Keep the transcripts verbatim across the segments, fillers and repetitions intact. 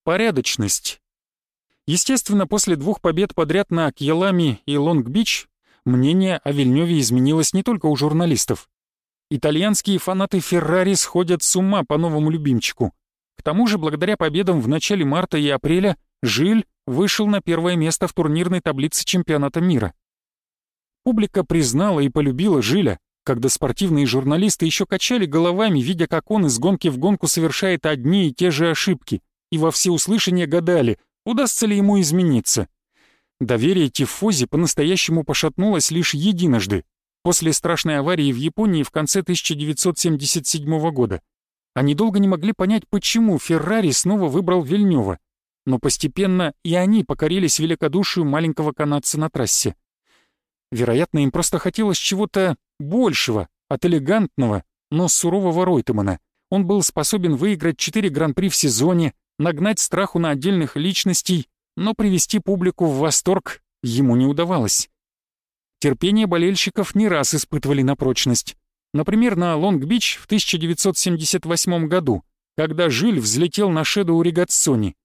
порядочность. Естественно, после двух побед подряд на Кьялами и Лонг-Бич мнение о Вильнёве изменилось не только у журналистов. Итальянские фанаты Феррари сходят с ума по новому любимчику. К тому же, благодаря победам в начале марта и апреля, Жиль вышел на первое место в турнирной таблице чемпионата мира. Публика признала и полюбила Жиля, когда спортивные журналисты еще качали головами, видя, как он из гонки в гонку совершает одни и те же ошибки, и во всеуслышание гадали, удастся ли ему измениться. Доверие тифози по-настоящему пошатнулось лишь единожды, после страшной аварии в Японии в конце тысяча девятьсот семьдесят седьмого года. Они долго не могли понять, почему Феррари снова выбрал Вильнёва, но постепенно и они покорились великодушию маленького канадца на трассе. Вероятно, им просто хотелось чего-то большего, от элегантного, но сурового Ройтемана. Он был способен выиграть четыре гран-при в сезоне, нагнать страху на отдельных личностей, но привести публику в восторг ему не удавалось. Терпение болельщиков не раз испытывали на прочность. Например, на Лонг-Бич в тысяча девятьсот семьдесят восьмом году, когда Жиль взлетел на Шэдоу Ригатсони.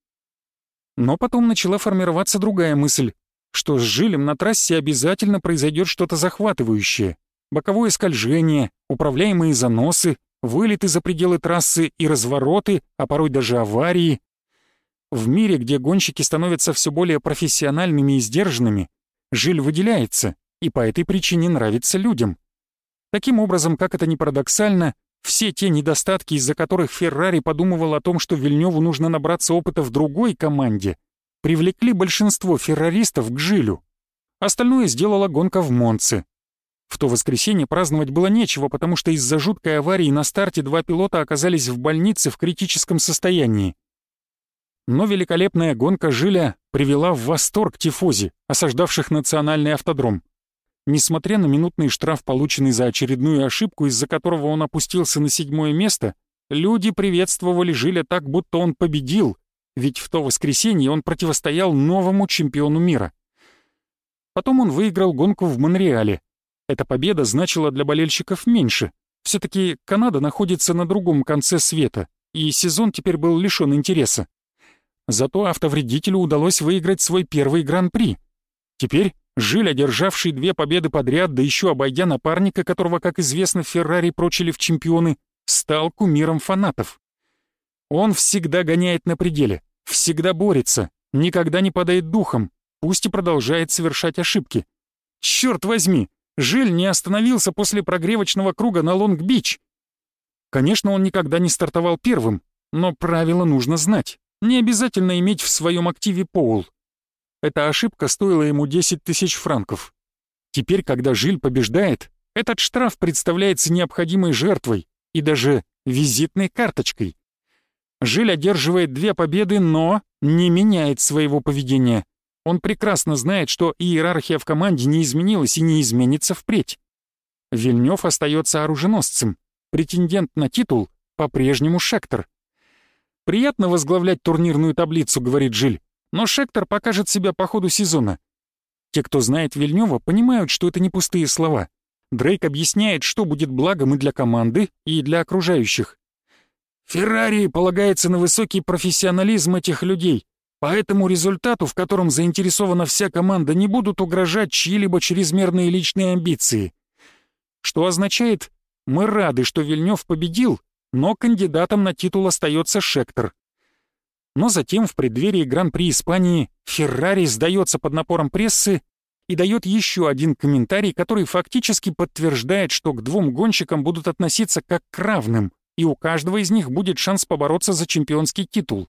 Но потом начала формироваться другая мысль, что с Жилем на трассе обязательно произойдет что-то захватывающее. Боковое скольжение, управляемые заносы, вылеты за пределы трассы и развороты, а порой даже аварии. В мире, где гонщики становятся все более профессиональными и сдержанными, Жиль выделяется и по этой причине нравится людям. Таким образом, как это ни парадоксально, все те недостатки, из-за которых Феррари подумывал о том, что Вильнёву нужно набраться опыта в другой команде, привлекли большинство ферраристов к Жилю. Остальное сделала гонка в Монце. В то воскресенье праздновать было нечего, потому что из-за жуткой аварии на старте два пилота оказались в больнице в критическом состоянии. Но великолепная гонка Жиля привела в восторг тифози, осаждавших национальный автодром. Несмотря на минутный штраф, полученный за очередную ошибку, из-за которого он опустился на седьмое место, люди приветствовали Жиля так, будто он победил, ведь в то воскресенье он противостоял новому чемпиону мира. Потом он выиграл гонку в Монреале. Эта победа значила для болельщиков меньше. Все-таки Канада находится на другом конце света, и сезон теперь был лишён интереса. Зато автовредителю удалось выиграть свой первый гран-при. Теперь Жиль, одержавший две победы подряд, да еще обойдя напарника, которого, как известно, Феррари прочили в чемпионы, стал кумиром фанатов. Он всегда гоняет на пределе, всегда борется, никогда не падает духом, пусть и продолжает совершать ошибки. Черт возьми, Жиль не остановился после прогревочного круга на Лонг-Бич. Конечно, он никогда не стартовал первым, но правила нужно знать. Не обязательно иметь в своем активе Поул. Эта ошибка стоила ему десять тысяч франков. Теперь, когда Жиль побеждает, этот штраф представляется необходимой жертвой и даже визитной карточкой. Жиль одерживает две победы, но не меняет своего поведения. Он прекрасно знает, что иерархия в команде не изменилась и не изменится впредь. Вильнёв остается оруженосцем. Претендент на титул по-прежнему Шектор. «Приятно возглавлять турнирную таблицу», — говорит Жиль, «но Шектор покажет себя по ходу сезона». Те, кто знает Вильнёва, понимают, что это не пустые слова. Дрейк объясняет, что будет благом и для команды, и для окружающих. «Феррари полагается на высокий профессионализм этих людей, поэтому результату, в котором заинтересована вся команда, не будут угрожать чьи-либо чрезмерные личные амбиции». Что означает, мы рады, что Вильнёв победил, но кандидатом на титул остается Шектор. Но затем в преддверии Гран-при Испании Феррари сдается под напором прессы и дает еще один комментарий, который фактически подтверждает, что к двум гонщикам будут относиться как к равным, и у каждого из них будет шанс побороться за чемпионский титул.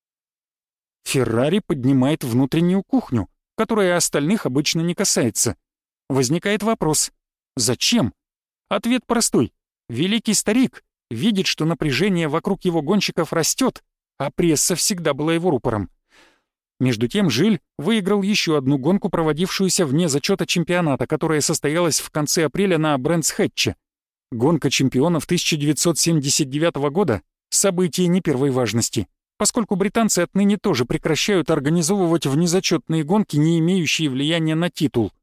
Феррари поднимает внутреннюю кухню, которая остальных обычно не касается. Возникает вопрос: зачем? Ответ простой. Великий старик видит, что напряжение вокруг его гонщиков растет, а пресса всегда была его рупором. Между тем Жиль выиграл еще одну гонку, проводившуюся вне зачета чемпионата, которая состоялась в конце апреля на Брэнкс-Хэтче. Гонка чемпионов тысяча девятьсот семьдесят девятого года — событие не первой важности, поскольку британцы отныне тоже прекращают организовывать внезачетные гонки, не имеющие влияния на титул.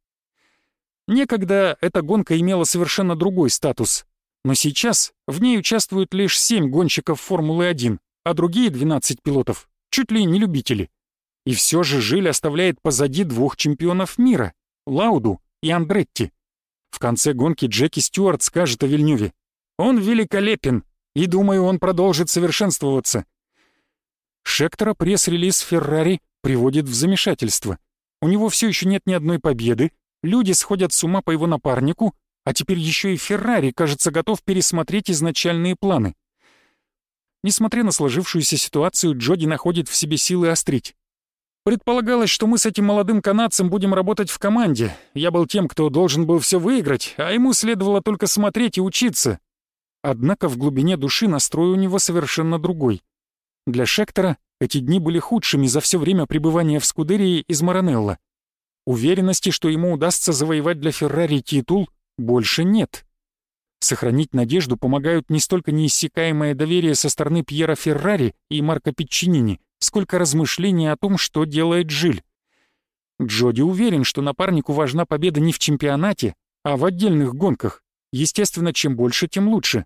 Некогда эта гонка имела совершенно другой статус, но сейчас в ней участвуют лишь семь гонщиков Формулы один, а другие двенадцать пилотов чуть ли не любители. И все же Жиль оставляет позади двух чемпионов мира — Лауду и Андретти. В конце гонки Джеки Стюарт скажет о Вильнюве: «Он великолепен, и, думаю, он продолжит совершенствоваться». Шектора пресс-релиз Феррари приводит в замешательство. У него все еще нет ни одной победы, люди сходят с ума по его напарнику, а теперь еще и Феррари, кажется, готов пересмотреть изначальные планы. Несмотря на сложившуюся ситуацию, Джоди находит в себе силы острить. «Предполагалось, что мы с этим молодым канадцем будем работать в команде. Я был тем, кто должен был все выиграть, а ему следовало только смотреть и учиться». Однако в глубине души настрой у него совершенно другой. Для Шектора эти дни были худшими за все время пребывания в Скудерии из Маранелло. Уверенности, что ему удастся завоевать для Феррари титул, больше нет. Сохранить надежду помогают не столько неиссякаемое доверие со стороны Пьера Феррари и Марко Пиччинини, сколько размышления о том, что делает Жиль. Джоди уверен, что напарнику важна победа не в чемпионате, а в отдельных гонках. Естественно, чем больше, тем лучше.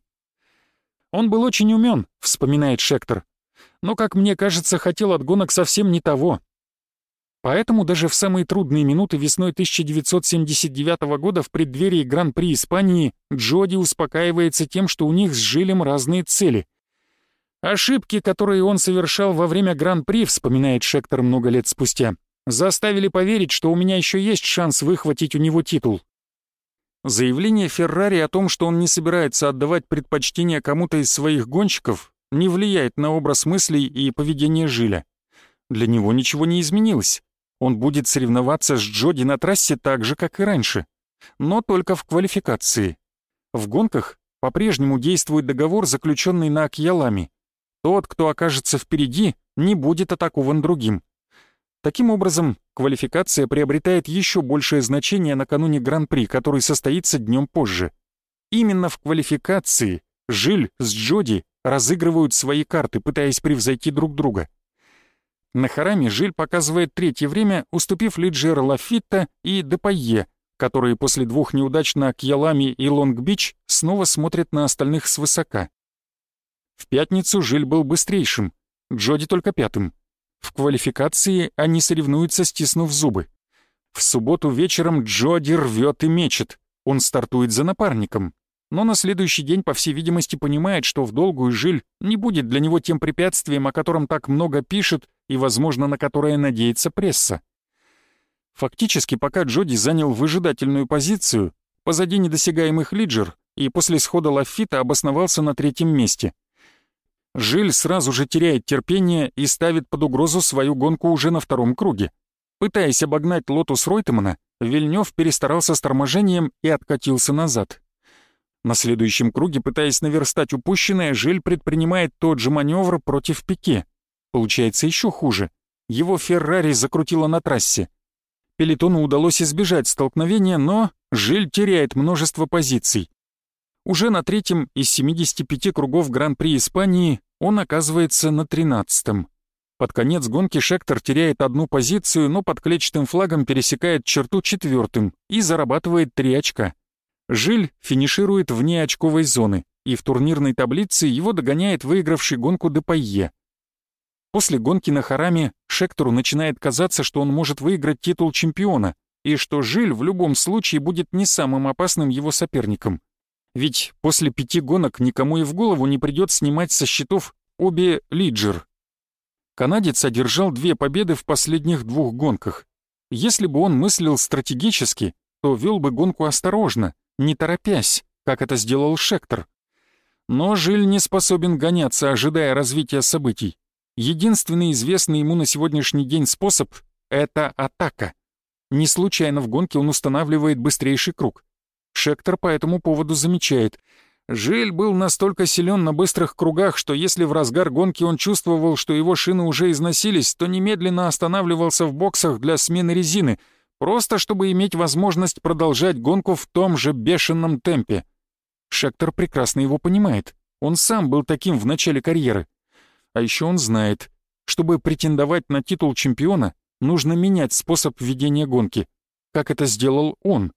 «Он был очень умен», — вспоминает Шектор, «но, как мне кажется, хотел от гонок совсем не того». Поэтому даже в самые трудные минуты весной тысяча девятьсот семьдесят девятого года в преддверии Гран-при Испании Джоди успокаивается тем, что у них с Жилем разные цели. «Ошибки, которые он совершал во время Гран-при», — вспоминает Шектор много лет спустя, «заставили поверить, что у меня еще есть шанс выхватить у него титул». Заявление Феррари о том, что он не собирается отдавать предпочтение кому-то из своих гонщиков, не влияет на образ мыслей и поведение Жиля. Для него ничего не изменилось. Он будет соревноваться с Джоди на трассе так же, как и раньше, но только в квалификации. В гонках по-прежнему действует договор, заключенный на Акьялами. Тот, кто окажется впереди, не будет атакован другим. Таким образом, квалификация приобретает еще большее значение накануне Гран-при, который состоится днем позже. Именно в квалификации Жиль с Джоди разыгрывают свои карты, пытаясь превзойти друг друга. На Хараме Жиль показывает третье время, уступив Лиджиер Лафитта и Депайе, которые после двух неудач на Акьялами и Лонг-Бич снова смотрят на остальных свысока. В пятницу Жиль был быстрейшим, Джоди только пятым. В квалификации они соревнуются, стиснув зубы. В субботу вечером Джоди рвет и мечет, он стартует за напарником. Но на следующий день, по всей видимости, понимает, что в долгую Жиль не будет для него тем препятствием, о котором так много пишет и, возможно, на которое надеется пресса. Фактически, пока Джоди занял выжидательную позицию, позади недосягаемых Лиджер, и после схода Лафита обосновался на третьем месте. Жиль сразу же теряет терпение и ставит под угрозу свою гонку уже на втором круге. Пытаясь обогнать Лотус Ройтемана, Вильнёв перестарался с торможением и откатился назад. На следующем круге, пытаясь наверстать упущенное, Жиль предпринимает тот же маневр против Пике. Получается еще хуже. Его Феррари закрутило на трассе. Пелетону удалось избежать столкновения, но Жиль теряет множество позиций. Уже на третьем из семидесяти пяти кругов Гран-при Испании он оказывается на тринадцатом. Под конец гонки Шектор теряет одну позицию, но под клетчатым флагом пересекает черту четвертым и зарабатывает три очка. Жиль финиширует вне очковой зоны, и в турнирной таблице его догоняет выигравший гонку Депайе. После гонки на Хараме Шектору начинает казаться, что он может выиграть титул чемпиона, и что Жиль в любом случае будет не самым опасным его соперником. Ведь после пяти гонок никому и в голову не придет снимать со счетов обе Лиджер. Канадец одержал две победы в последних двух гонках. Если бы он мыслил стратегически, то вел бы гонку осторожно, не торопясь, как это сделал Шектор. Но Жиль не способен гоняться, ожидая развития событий. Единственный известный ему на сегодняшний день способ — это атака. Не случайно в гонке он устанавливает быстрейший круг. Шектор по этому поводу замечает: Жиль был настолько силен на быстрых кругах, что если в разгар гонки он чувствовал, что его шины уже износились, то немедленно останавливался в боксах для смены резины, просто чтобы иметь возможность продолжать гонку в том же бешеном темпе. Шектор прекрасно его понимает. Он сам был таким в начале карьеры. А еще он знает, чтобы претендовать на титул чемпиона, нужно менять способ ведения гонки, как это сделал он.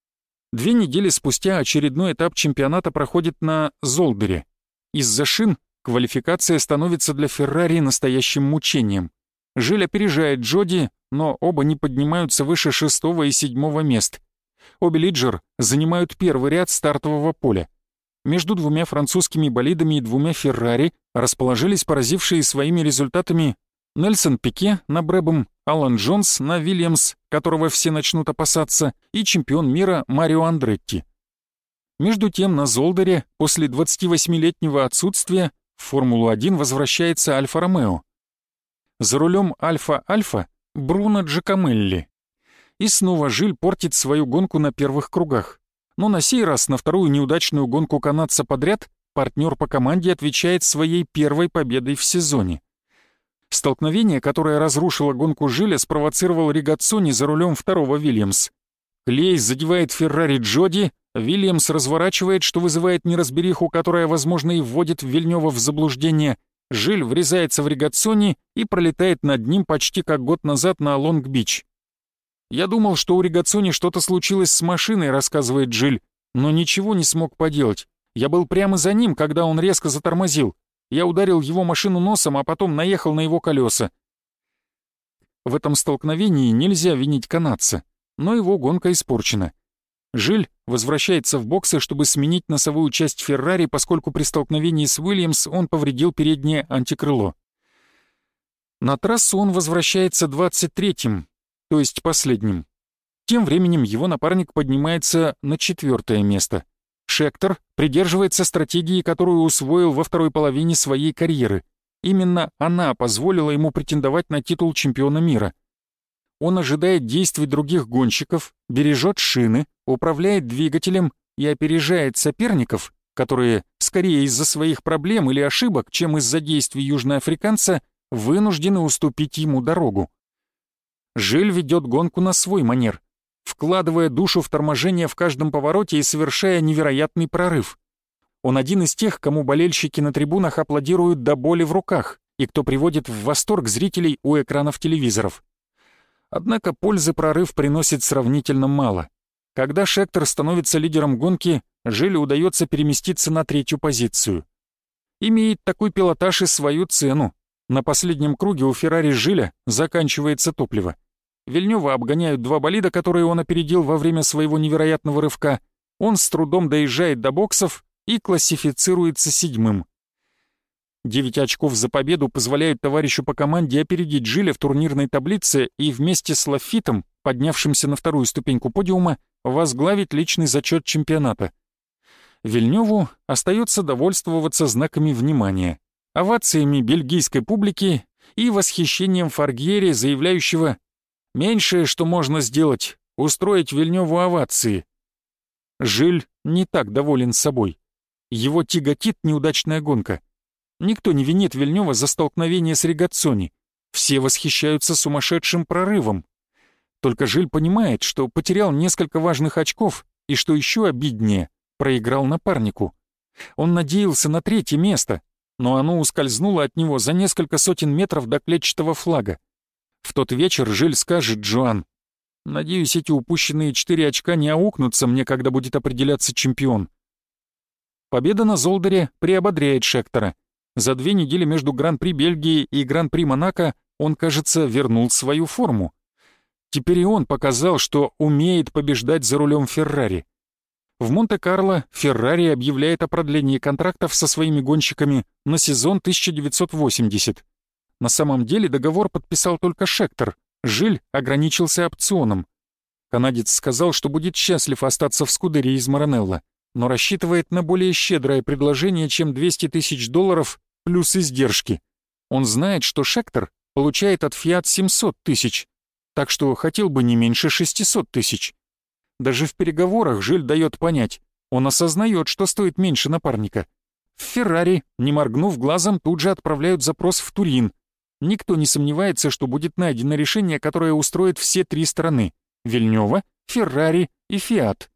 Две недели спустя очередной этап чемпионата проходит на Золдере. Из-за шин Квалификация становится для Феррари настоящим мучением. Жиль опережает Джоди, но оба не поднимаются выше шестого и седьмого мест. Обе Лиджер занимают первый ряд стартового поля. Между двумя французскими болидами и двумя Феррари расположились поразившие своими результатами Нельсон Пике на Брэбом, Алан Джонс на Вильямс, которого все начнут опасаться, и чемпион мира Марио Андретти. Между тем на Золдере после двадцативосьмилетнего отсутствия в Формулу-один возвращается Альфа-Ромео. За рулем Альфа-Альфа Бруно Джакомелли. И снова Жиль портит свою гонку на первых кругах. Но на сей раз на вторую неудачную гонку канадца подряд партнер по команде отвечает своей первой победой в сезоне. Столкновение, которое разрушило гонку Жиля, спровоцировал Ригаццони за рулем второго Вильямс. Клей задевает Феррари Джоди, Вильямс разворачивает, что вызывает неразбериху, которая, возможно, и вводит Вильнёва в заблуждение. Жиль врезается в Ригаццони и пролетает над ним почти как год назад на Лонг-Бич. «Я думал, что у Ригаццони что-то случилось с машиной», — рассказывает Жиль, «но ничего не смог поделать. Я был прямо за ним, когда он резко затормозил. Я ударил его машину носом, а потом наехал на его колеса». В этом столкновении нельзя винить канадца, но его гонка испорчена. Жиль возвращается в боксы, чтобы сменить носовую часть Феррари, поскольку при столкновении с Уильямс он повредил переднее антикрыло. На трассу он возвращается двадцать третьим, то есть последним. Тем временем его напарник поднимается на четвертое место. Шектор придерживается стратегии, которую усвоил во второй половине своей карьеры. Именно она позволила ему претендовать на титул чемпиона мира. Он ожидает действий других гонщиков, бережет шины, управляет двигателем и опережает соперников, которые, скорее из-за своих проблем или ошибок, чем из-за действий южноафриканца, вынуждены уступить ему дорогу. Жиль ведет гонку на свой манер, вкладывая душу в торможение в каждом повороте и совершая невероятный прорыв. Он один из тех, кому болельщики на трибунах аплодируют до боли в руках и кто приводит в восторг зрителей у экранов телевизоров. Однако пользы прорыв приносит сравнительно мало. Когда Шектор становится лидером гонки, Жилю удается переместиться на третью позицию. Имеет такой пилотаж и свою цену. На последнем круге у Феррари Жиля заканчивается топливо. Вильнёва обгоняют два болида, которые он опередил во время своего невероятного рывка. Он с трудом доезжает до боксов и классифицируется седьмым. Девять очков за победу позволяют товарищу по команде опередить Жиля в турнирной таблице и вместе с Лаффитом, поднявшимся на вторую ступеньку подиума, возглавить личный зачет чемпионата. Вильнёву остается довольствоваться знаками внимания, овациями бельгийской публики и восхищением Форгьери, заявляющего: «Меньшее, что можно сделать, устроить Вильнёву овации». Жиль не так доволен собой. Его тяготит неудачная гонка. Никто не винит Вильнёва за столкновение с Ригаццони. Все восхищаются сумасшедшим прорывом. Только Жиль понимает, что потерял несколько важных очков и, что еще обиднее, проиграл напарнику. Он надеялся на третье место, но оно ускользнуло от него за несколько сотен метров до клетчатого флага. В тот вечер Жиль скажет Джоан: «Надеюсь, эти упущенные четыре очка не аукнутся мне, когда будет определяться чемпион». Победа на Золдере приободряет Шектора. За две недели между Гран-при Бельгии и Гран-при Монако он, кажется, вернул свою форму. Теперь и он показал, что умеет побеждать за рулем Феррари. В Монте-Карло Феррари объявляет о продлении контрактов со своими гонщиками на сезон тысяча девятьсот восемьдесят. На самом деле договор подписал только Шектор, Жиль ограничился опционом. Канадец сказал, что будет счастлив остаться в Скудерии из Маранелло, но рассчитывает на более щедрое предложение, чем двести тысяч долларов плюс издержки. Он знает, что Шектор получает от Фиат семьсот тысяч, так что хотел бы не меньше шестисот тысяч. Даже в переговорах Жиль дает понять, он осознает, что стоит меньше напарника. В Феррари, не моргнув глазом, тут же отправляют запрос в Турин. Никто не сомневается, что будет найдено решение, которое устроит все три стороны — Вильнёва, Феррари и Фиат.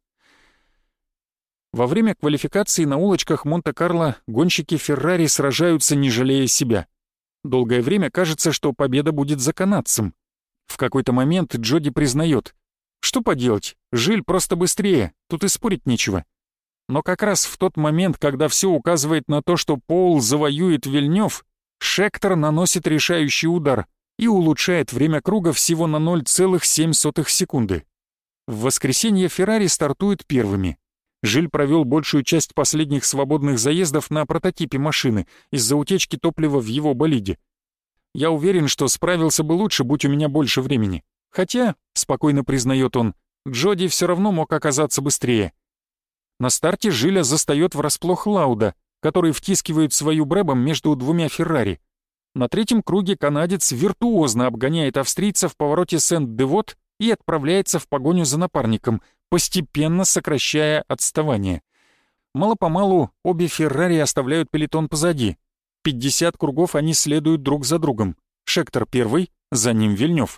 Во время квалификации на улочках Монте-Карло гонщики Феррари сражаются, не жалея себя. Долгое время кажется, что победа будет за канадцем. В какой-то момент Джоди признает: «Что поделать, Жиль просто быстрее, тут и спорить нечего». Но как раз в тот момент, когда все указывает на то, что Поул завоюет Вильнёв, Шектор наносит решающий удар и улучшает время круга всего на ноль целых семь сотых секунды. В воскресенье Феррари стартуют первыми. Жиль провел большую часть последних свободных заездов на прототипе машины из-за утечки топлива в его болиде. Я уверен, что справился бы лучше, будь у меня больше времени. Хотя, спокойно признает он, Джоди все равно мог оказаться быстрее. На старте Жиля застает врасплох Лауда, который втискивает свою Брэбом между двумя Феррари. На третьем круге канадец виртуозно обгоняет австрийца в повороте Сент-Девот и отправляется в погоню за напарником, постепенно сокращая отставание. Мало-помалу обе Феррари оставляют пелотон позади. пятьдесят кругов они следуют друг за другом. Шектор первый, за ним Вильнёв.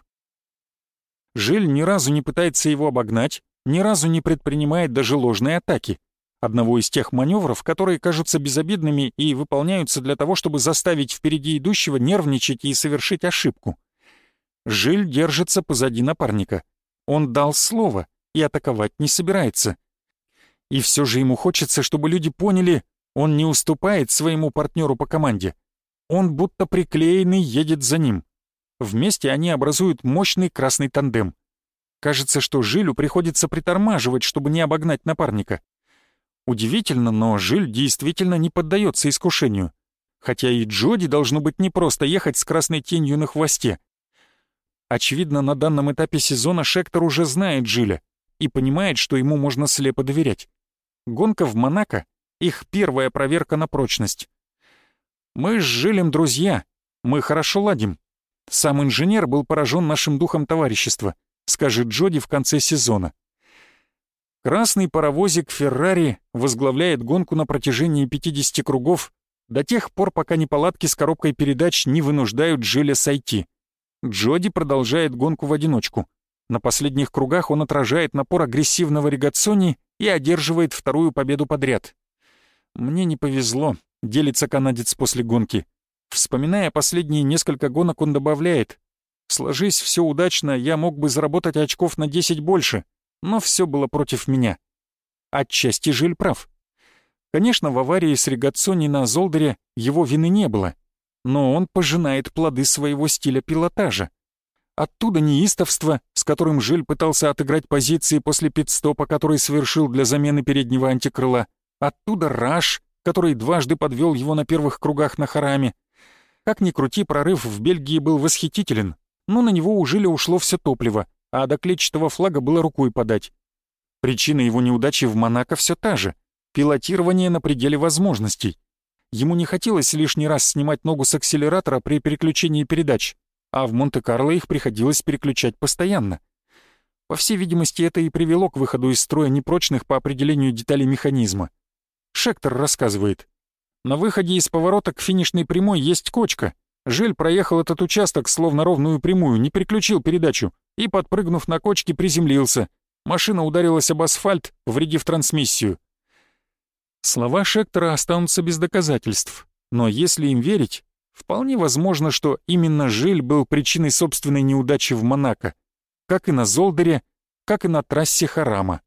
Жиль ни разу не пытается его обогнать, ни разу не предпринимает даже ложной атаки. Одного из тех маневров, которые кажутся безобидными и выполняются для того, чтобы заставить впереди идущего нервничать и совершить ошибку. Жиль держится позади напарника. Он дал слово и атаковать не собирается. И все же ему хочется, чтобы люди поняли, он не уступает своему партнеру по команде. Он будто приклеенный едет за ним. Вместе они образуют мощный красный тандем. Кажется, что Жилю приходится притормаживать, чтобы не обогнать напарника. Удивительно, но Жиль действительно не поддается искушению. Хотя и Джоди должно быть непросто ехать с красной тенью на хвосте. Очевидно, на данном этапе сезона Шектор уже знает Жиля и понимает, что ему можно слепо доверять. Гонка в Монако — их первая проверка на прочность. «Мы с Жилем друзья, мы хорошо ладим. Сам инженер был поражен нашим духом товарищества», — скажет Джоди в конце сезона. Красный паровозик Феррари возглавляет гонку на протяжении пятидесяти кругов до тех пор, пока неполадки с коробкой передач не вынуждают Жиля сойти. Джоди продолжает гонку в одиночку. На последних кругах он отражает напор агрессивного Ригаццони и одерживает вторую победу подряд. «Мне не повезло», — делится канадец после гонки. Вспоминая последние несколько гонок, он добавляет: «Сложись все удачно, я мог бы заработать очков на десять больше, но все было против меня». Отчасти Жиль прав. Конечно, в аварии с Ригаццони на Золдере его вины не было, но он пожинает плоды своего стиля пилотажа. Оттуда неистовство, с которым Жиль пытался отыграть позиции после пит-стопа, который совершил для замены переднего антикрыла. Оттуда раш, который дважды подвел его на первых кругах на Хараме. Как ни крути, прорыв в Бельгии был восхитителен, но на него у Жиля ушло все топливо, а до клетчатого флага было рукой подать. Причина его неудачи в Монако все та же — пилотирование на пределе возможностей. Ему не хотелось лишний раз снимать ногу с акселератора при переключении передач, а в Монте-Карло их приходилось переключать постоянно. По всей видимости, это и привело к выходу из строя непрочных по определению деталей механизма. Шектор рассказывает: «На выходе из поворота к финишной прямой есть кочка. Жиль проехал этот участок словно ровную прямую, не переключил передачу и, подпрыгнув на кочке, приземлился. Машина ударилась об асфальт, повредив трансмиссию». Слова Шектора останутся без доказательств, но если им верить, вполне возможно, что именно Жиль был причиной собственной неудачи в Монако, как и на Золдере, как и на трассе Харама.